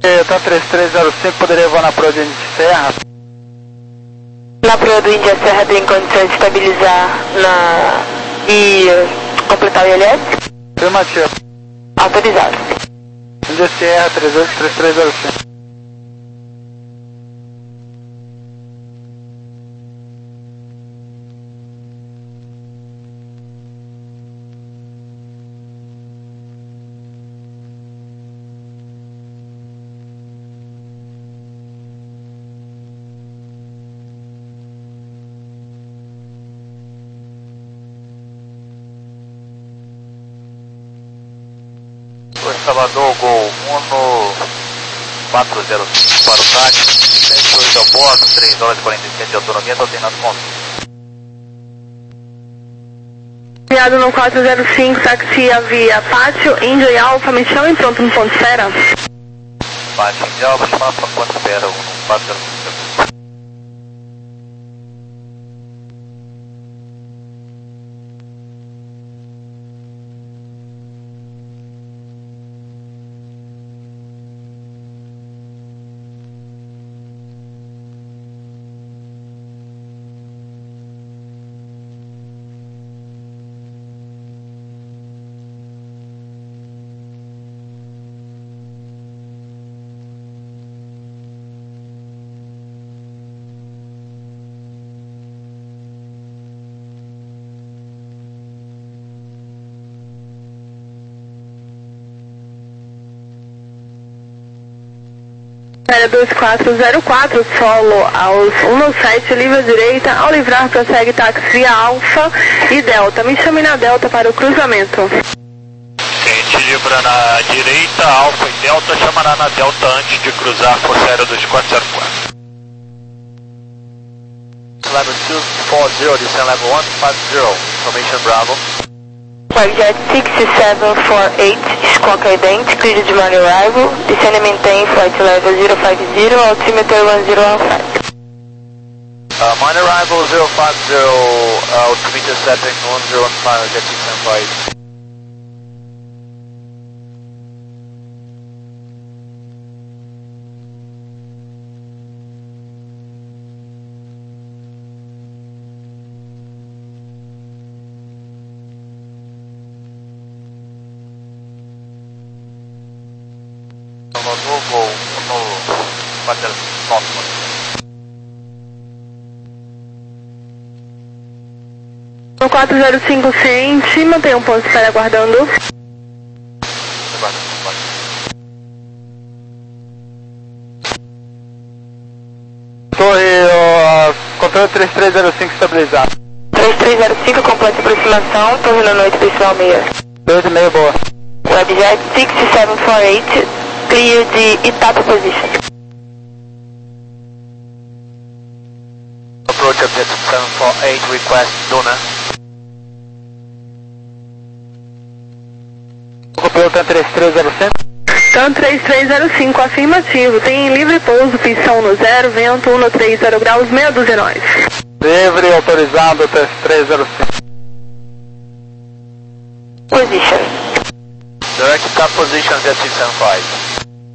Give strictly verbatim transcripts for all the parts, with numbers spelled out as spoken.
Delta três três zero cinco, poderia voar na proa de Serra? Na proa do Índia Serra tem condições de estabilizar na... e completar o I L S? Afirmativo. Autorizado. Índia Serra três oito três três zero cinco. Salvador, Gol um quatro zero cinco para o táxi, cento e oito a bordo, três horas e quarenta e sete de autonomia, estou tendo ponto. Enviado no quatro zero cinco, táxi a via Pátio, Índia e Alfa, me chama em pronto no ponto espera. Pátio, Índia, Alfa, chamar para ponto espera, um quatro zero cinco. Série dois quatro zero quatro, solo aos um sete, livre à direita, ao livrar prossegue táxi via Alfa e Delta. Me chame na Delta para o cruzamento. Gente, livra na direita, Alfa e Delta, chamará na Delta antes de cruzar por série dois quatro zero quatro. Level two four zero, descend level one five zero, information Bravo. Jet six seven four eight, Squawk Ident, clear de money arrival, descend and maintain flight level zero five zero, altimeter one zero one five. Uh, mine arrival zero five zero, uh, altimeter setting one zero one five, Jet six seven four eight. Salvador, Gol um quatro zero cinco. No quatro zero cinco ciente, mantenha um ponto de espera aguardando. Torre, uh, controle três três zero cinco estabilizado. três três zero cinco, completa aproximação, torre na noite, pessoal meia. dois e meio, boa. Webjet six seven four eight, clear de Itata position. Approach object seven four eight, request Duna. Copiloto três três zero cinco. TAM três três zero cinco, afirmativo. Tem livre pouso, pistão no zero, vento um no três zero graus, meia dúzia nós. Livre, autorizado, três três zero cinco. Position. Direct top position, Jet six seven five.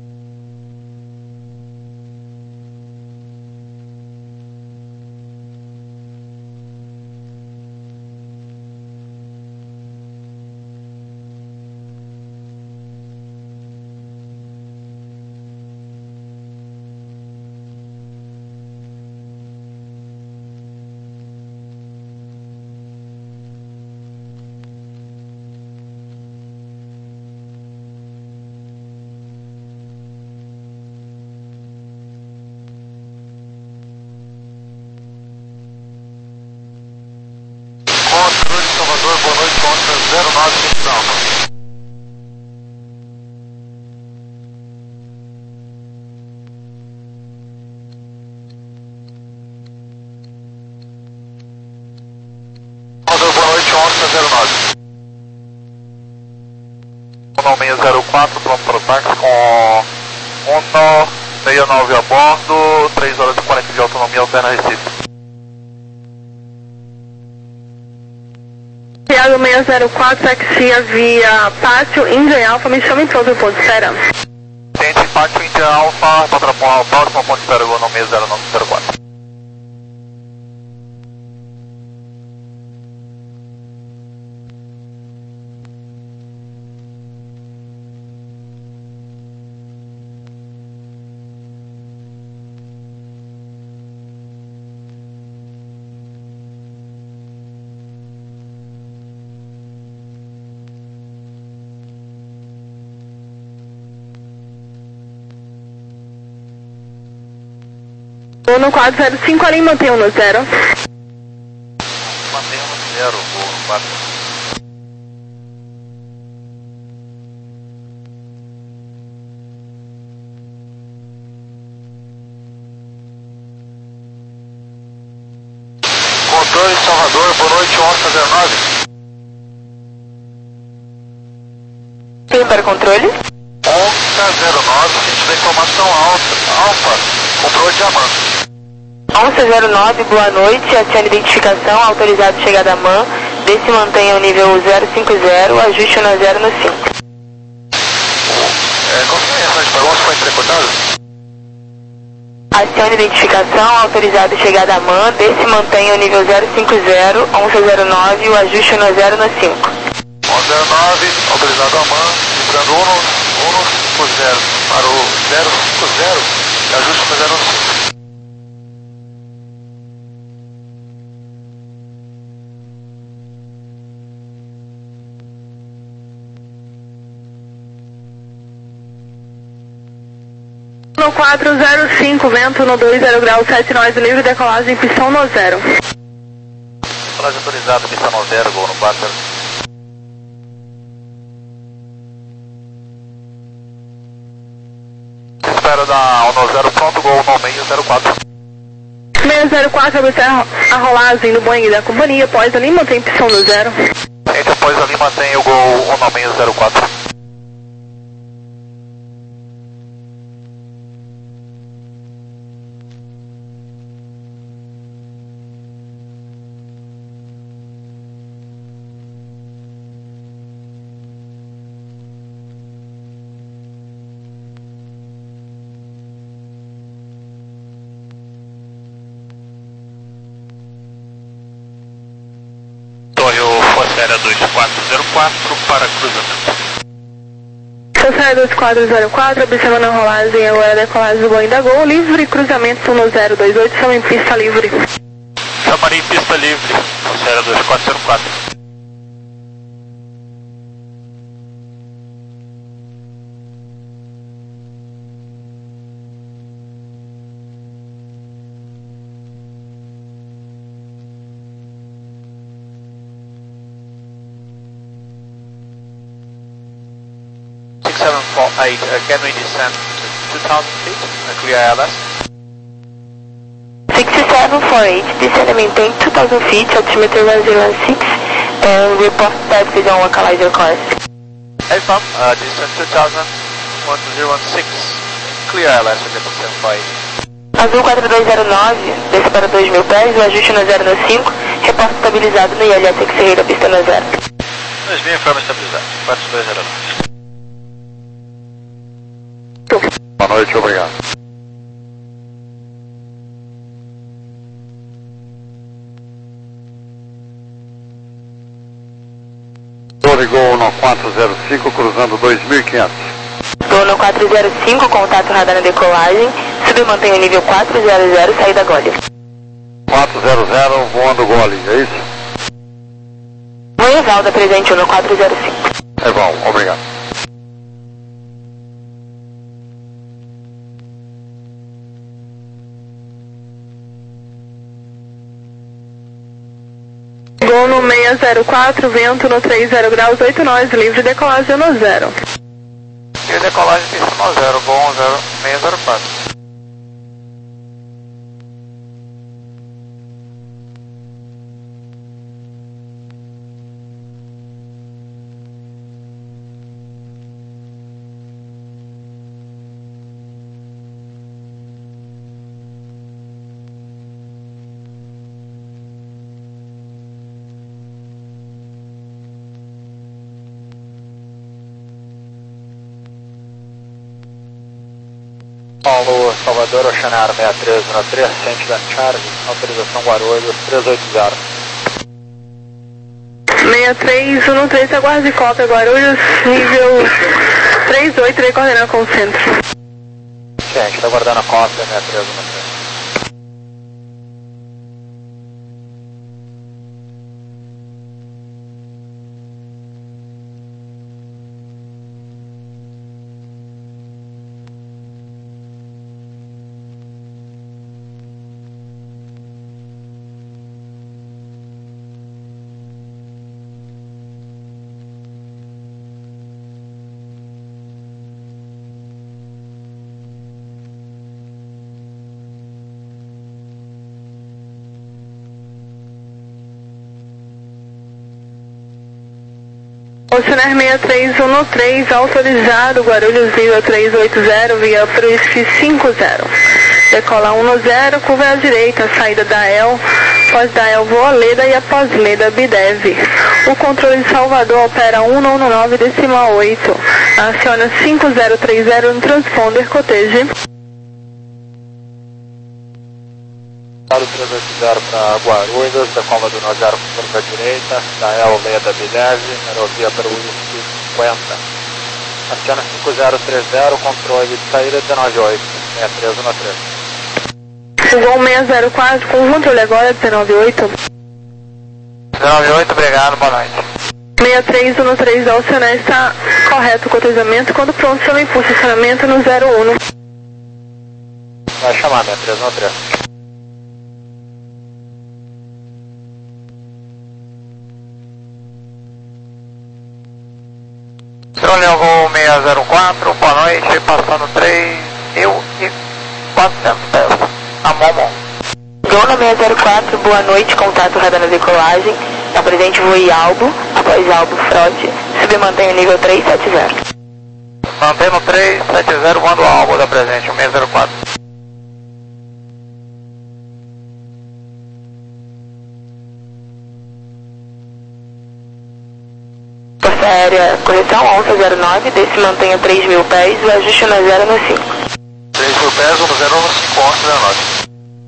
Controle de Salvador, boa noite, contra zero nove cinco Alfa. Salvador, boa noite, contra zero nove. um seis zero quatro, pronto para o táxi com um seis nove a bordo, três horas e quarenta de autonomia, alterna Recife. Thiago seis zero quatro, taxia via Pátio, Índia e Alfa, me chama em pronto no ponto de espera. Tente Departure Inter Alpha, próximo ponto de espera, gol no meio zero nove zero quatro. No quatro zero cinco ali, mantenha no zero. Mantenha no zero, gol no quatro. Controle Salvador, boa noite, onze zero nove. Sim, para controle. onze zero nove, sentido da informação alta, alfa, comprou diamante. onze zero nove, boa noite, acione identificação, autorizado chegada a M A N, desce e mantenha o nível zero cinco zero, ajuste na zero no cinco. É, qual foi a mensagem para onde foi entrecortado? Acione identificação, autorizado chegada a M A N, desce e mantenha o nível zero cinco zero, onze zero nove, o ajuste na zero no cinco. onze zero nove, autorizado a M A N, vibrando um no cinco zero para o zero cinco zero, e ajuste no zero no cinco. No quatro zero cinco, vento no dois zero grau sete nós, livre decolagem, pistão no zero. Decolagem autorizada, pistão no zero, gol no quatro. Espera da no zero pronto, gol no meio zero quatro. meio zero quatro, observa a rolagem no Boeing da companhia, após ali mantém pistão no zero. E depois ali mantém o gol no meio zero quatro. Força dois quatro zero quatro para cruzamento. Força dois quatro zero quatro, observando a rolagem agora da decolagem do Boeing da Gol, livre, cruzamento no zero dois oito, estamos em pista livre. Estamos em pista livre, Força dois quatro zero quatro. six seven four eight, uh, can we descend to two thousand feet, uh, clear I L S? six seven four eight, descend and maintain two thousand feet, altimeter one zero one six, and report taxi on localizer course. Hey Pam, uh, descend two thousand, one zero one six, clear I L S, okay, seven four eight. Azul quatro dois zero nove, desce para dois mil pés, o ajuste no zero no cinco, reporte estabilizado no I L S X-Ray, pista no zero. dois mil informe estabilizado, quatro dois zero nove. Boa noite, obrigado. Gol no quatro zero cinco, cruzando dois mil e quinhentos. Gol no quatro zero cinco, contato radar na decolagem, sub e mantém o nível quatro zero zero, saída Gole. quatro zero zero, voando Gole, é isso? Oi, Evalda, presente no quatro zero cinco. É bom, obrigado. Gol no seis zero quatro, vento no três zero graus oito nós, livre decolagem no zero. E decolagem pista no zero, gol seis zero quatro. Paulo, Salvador, Oceanário seis três um três, ciente da Charlie, autorização Guarulhos três oito zero. seis três um três, aguarde cópia, Guarulhos, nível três oito, irei coordenar com o centro. Ciente, está aguardando a cópia seis três um três. Oceanário seis três um três, autorizado, Guarulhos nível três oito zero, via Fruisk cinco zero. Decola um zero, curva à direita, saída da E L, após da E L voa Leda e após Leda Bidev. O controle de Salvador opera cento e nove decimal oito. Aciona cinco zero três zero no transponder, coteje. três oito zero para Guarulhos, decola do nove zero com curva à direita, da E L Leda Bidev, aerovia para o cinquenta. Aciona cinco zero três zero, controle de saída dezenove oito, seis três um três. Gol seis zero quatro, com controle agora dezenove oito. dezenove oito, obrigado, boa noite. seis três um três, da Oceanário está correto o cotejamento, quando pronto chama impulso de acionamento no zero um. Vai chamar seis três um três. Trolha Gol seis zero quatro, boa noite, passando três mil e quatrocentos pés, a Momo. Gol seis zero quatro, boa noite, contato radar na decolagem, na presente voe Albo, após Albo Frote, subir mantenha nível três sete zero. Mantendo três sete zero, manda o Albo da presente, o seis zero quatro. Força Aérea, correção onze zero nove, desse mantenha três mil pés, o ajuste no zero no cinco. três mil pés, um zero no cinco, onze zero nove.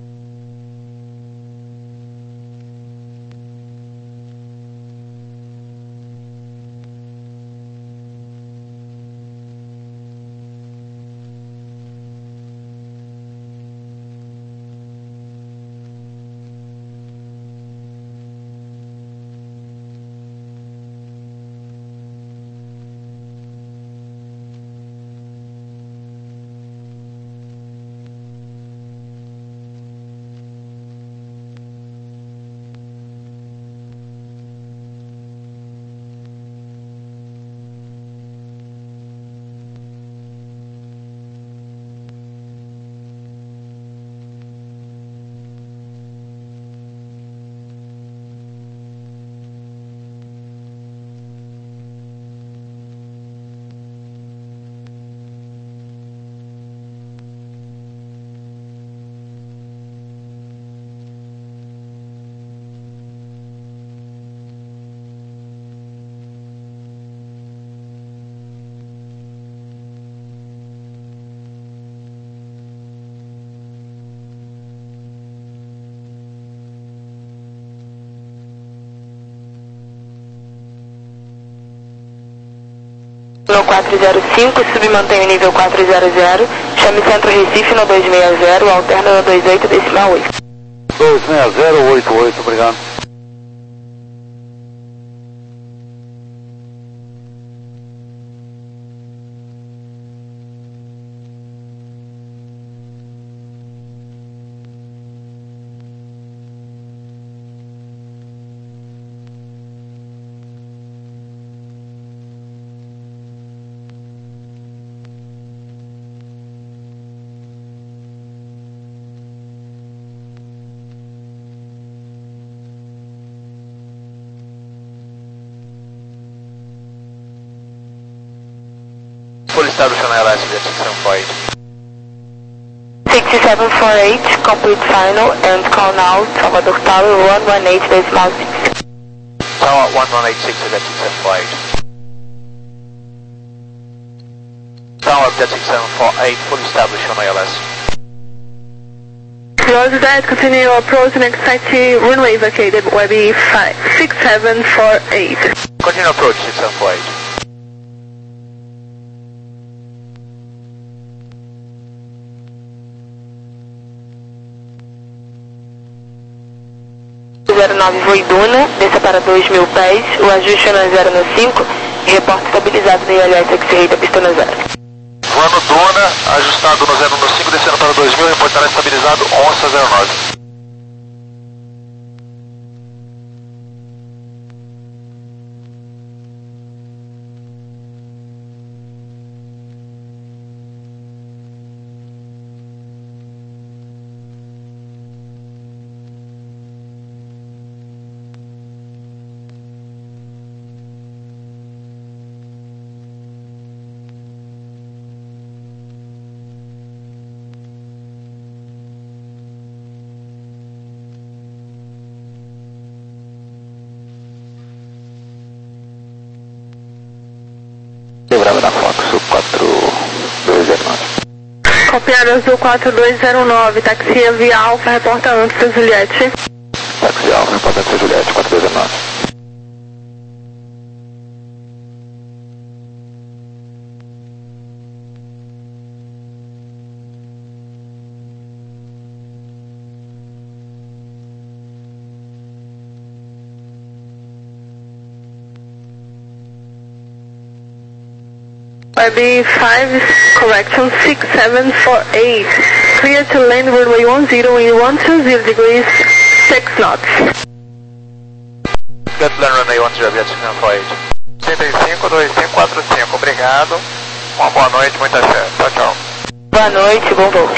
No quatro zero cinco, submantém o nível quatro zero zero, chame Centro Recife no dois seis zero, alterna no dois oito decimal oito. dois seis zero oito oito, obrigado. Full establishment L S V six seven four eight. six seven four eight, complete final, and call now, Salvador Tower one one eight decimal six. Tower one one eight six is at six seven four eight. Tower Jet six seven four eight, fully established on I L S. Roger that, continue approach and expect runway vacated, Webby six seven four eight. Continue approach six seven four eight. zero nove Voe Duna, desça para dois mil pés, o ajuste é na zero no cinco, reporte estabilizado da I L S X-Ray da pista no zero. Voando Duna, ajustado no zero no cinco, descendo para dois mil, reportar estabilizado onça zero nove. Bravo da Fox, quatro dois zero nove. Copiado Azul quatro dois zero nove, taxia via Alfa, reporta antes da Juliette. Taxi Alfa, reporta antes da Juliette, quatro dois zero nove. Webby five, correction six seven four eight. Clear to land runway one zero in one two zero degrees, six knots. Good plan runway one zero, Jet six seven four eight. trinta e cinco, dois cinco quatro cinco, obrigado. Uma boa noite, muita fé. Tchau, tchau. Boa noite, bom voo.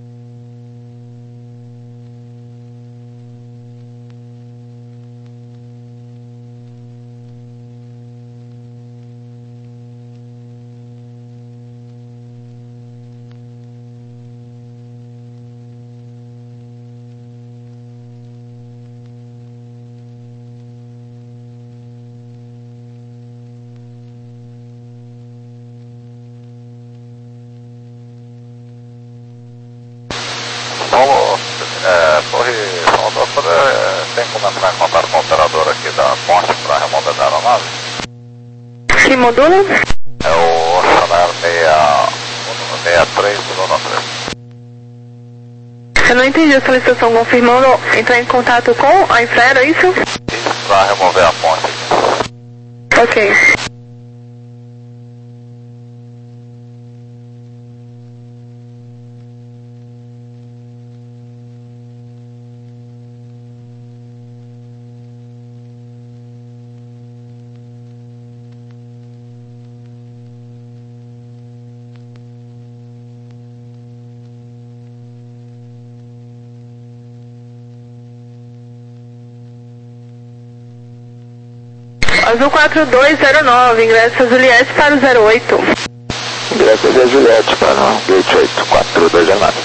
Paulo, é, Torre Salvador, é, tem como entrar em contato com o operador aqui da ponte para a remonta da aeronave? Que módulo? É o Chanel seis três zero três. Eu não entendi a solicitação, confirmando entrar em contato com a Infraero, é isso? Isso, para remover a ponte aqui. Ok. Azul quatro dois zero nove, ingresso a Juliette para o zero oito. Ingresso a Juliette para o gate oito, quatro dois zero nove.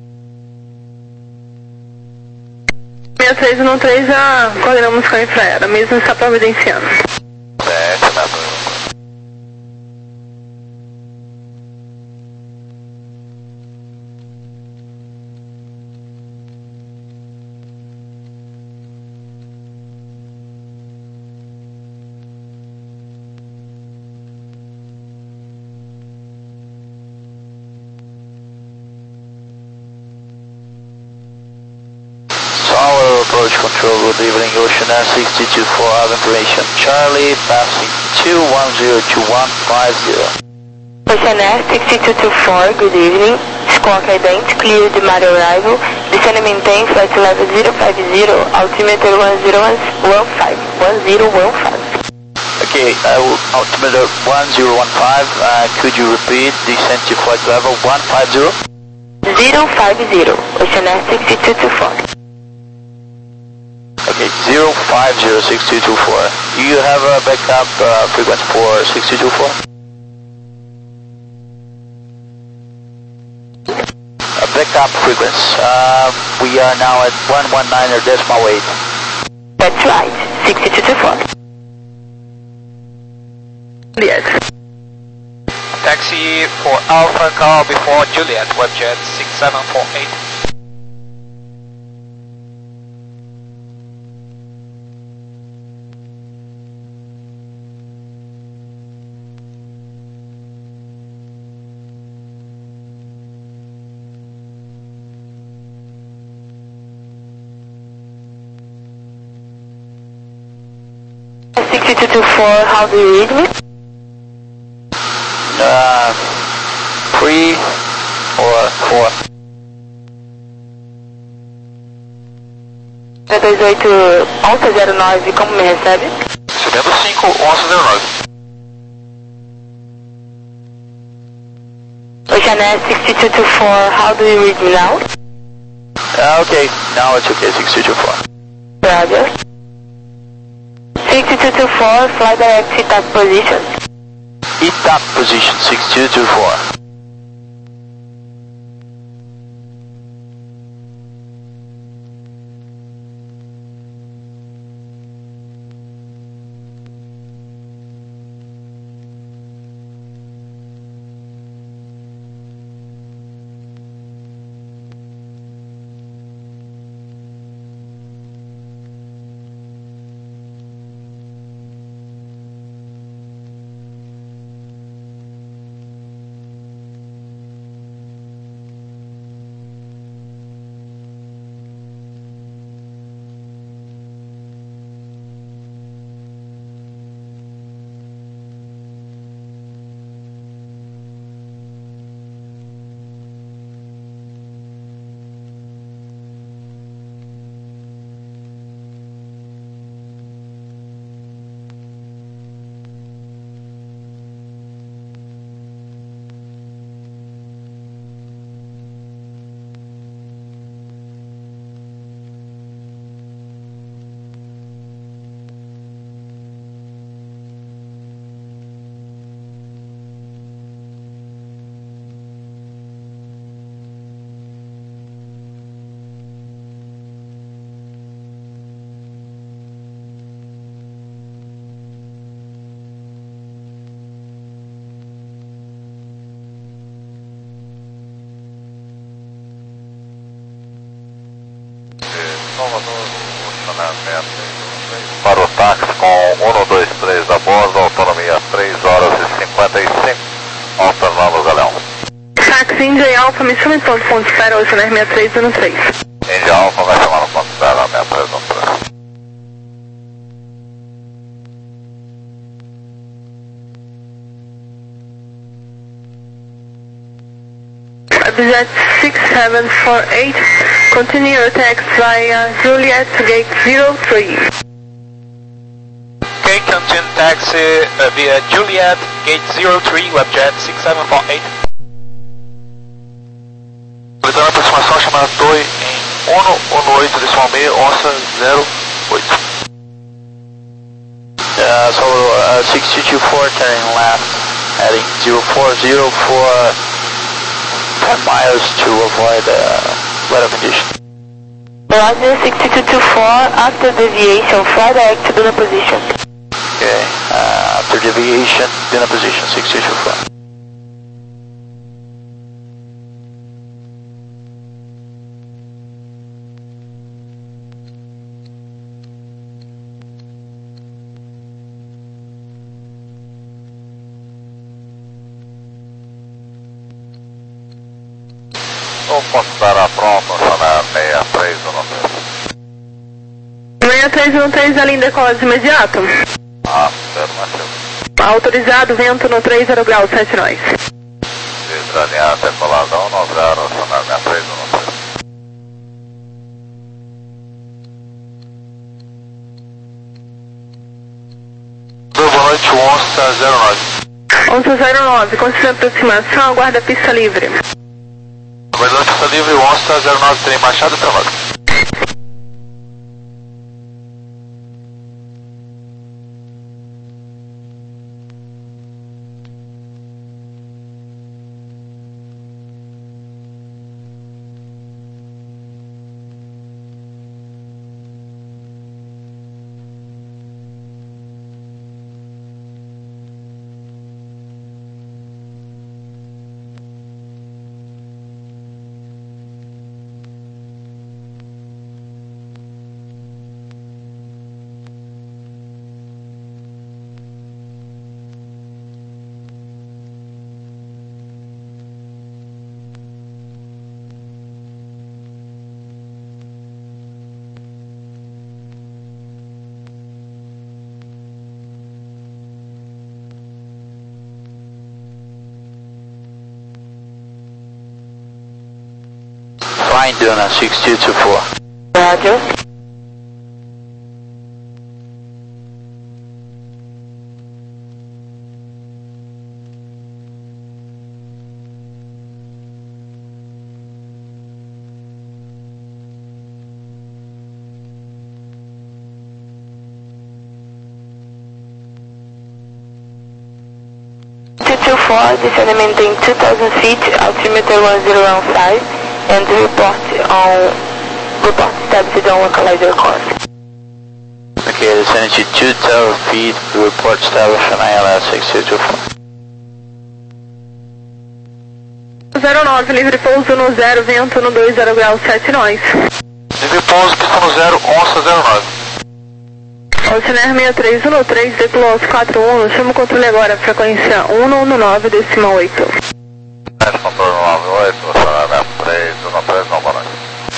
seis três um três já coordenamos com a Infraero, mesmo está providenciando. sete, né? Approach control, good evening, Ocean Air six two two four, have information. Charlie, passing two one zero two one five zero. Ocean Air six two two four, good evening. Squawk ident, clear de Mario arrival. Descend and maintain flight level zero five zero, altimeter one zero one five. one zero one five. Okay, uh, altimeter one zero one five, uh, could you repeat descent to flight level one five zero? zero five zero, Ocean Air six two two four. Okay, zero five zero six two two four. Do you have a backup uh, frequency for six two two four? A backup frequency. Uh, we are now at one one nine or decimal eight. That's right, six two two four. Yes. taxi for Alpha Car before Juliet, Webjet six seven four eight. six two two four, how do you read me? Uh, three or four. dois oito onze zero nove, como me recebe? Recebendo cinco onze zero nove. Oceanet six two two four, how do you read me now? Uh, okay, now it's okay, six two two four. Roger. six two two four, fly direct to top position. E T A P position six two two four. Para o táxi com um dois três a bordo, autonomia três horas e cinquenta e cinco, alternando o galeão. Táxi India Alpha, me chama em ponto ponto espera, Oceanet seis três um três. India Alpha vai chamar no ponto de espera seis três um três. Webjet six seven four eight, continue your taxi via Juliet Gate zero three. Okay, continue taxi uh, via Juliet, gate zero three, Webjet six seven four eight. Realizando a aproximação chamada Torre em um um oito decimal seis, onça zero oito. Uh, so uh, six two two four turning left, heading zero four zero for ten miles to avoid uh, weather condition. Roger, six two two four, after deviation, fly direct to Duna position. Okay, uh, after deviation, Duna position six two two four. O ponto de espera pronto, Oceanet seis três um três. seis três um três, a linha decola de imediato. Afirmativo. Autorizado, vento no três zero graus, sete nós. Vidro alinhado, decoladão, nove zero, Oceanet seis três um três. Boa noite, onça zero nove. onze zero nove, considerando aproximação, aguarda a pista livre. Aguardando a pista livre, onça zero nove, trem Machado, travado. Fine, Duna, six two two four. Roger. two two four, descending in two thousand feet, altimeter one zero one five, and report on report established on localizer course. Okay, descending to two thousand feet, report established on I L S six two two four. zero nove, livre pouso no zero, vento no dois zero graus sete nós. Livre pouso, pista no zero, onça zero nove. Oceaner seis três um três, decolos quatro um, chama o controle agora, frequência um um nove, decimal oito. Controle nove oito, Oceaner seis três um três, não, boa noite.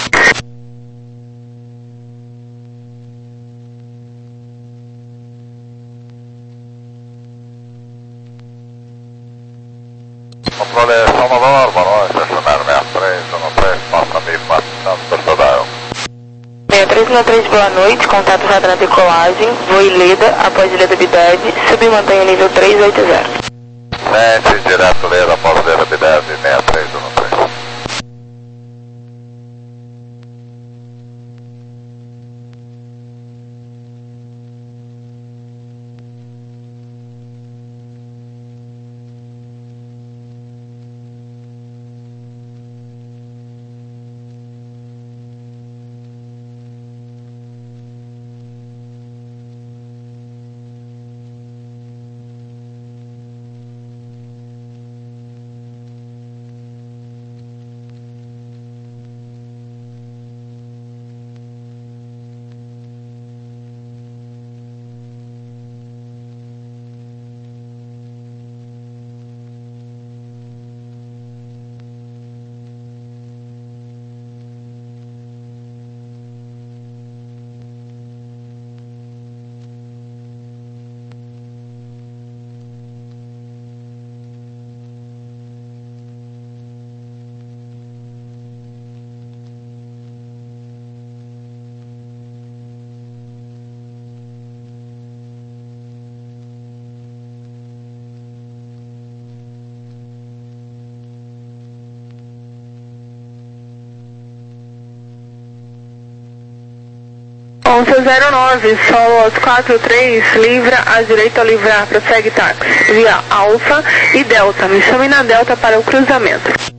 Controle São Valor, boa noite, Oceaner seis três um três, passa meio passando por toda a seis três um três, boa noite, contato já na decolagem, voo Ileda, após Ileda Bideve, submantenha nível três oito zero. Sente, direto Leda, após Leda Bideve, seis três um três. onze zero nove, solos quatro três, livra à direita ao livrar, prossegue táxi, via Alfa e Delta, me chame na Delta para o cruzamento.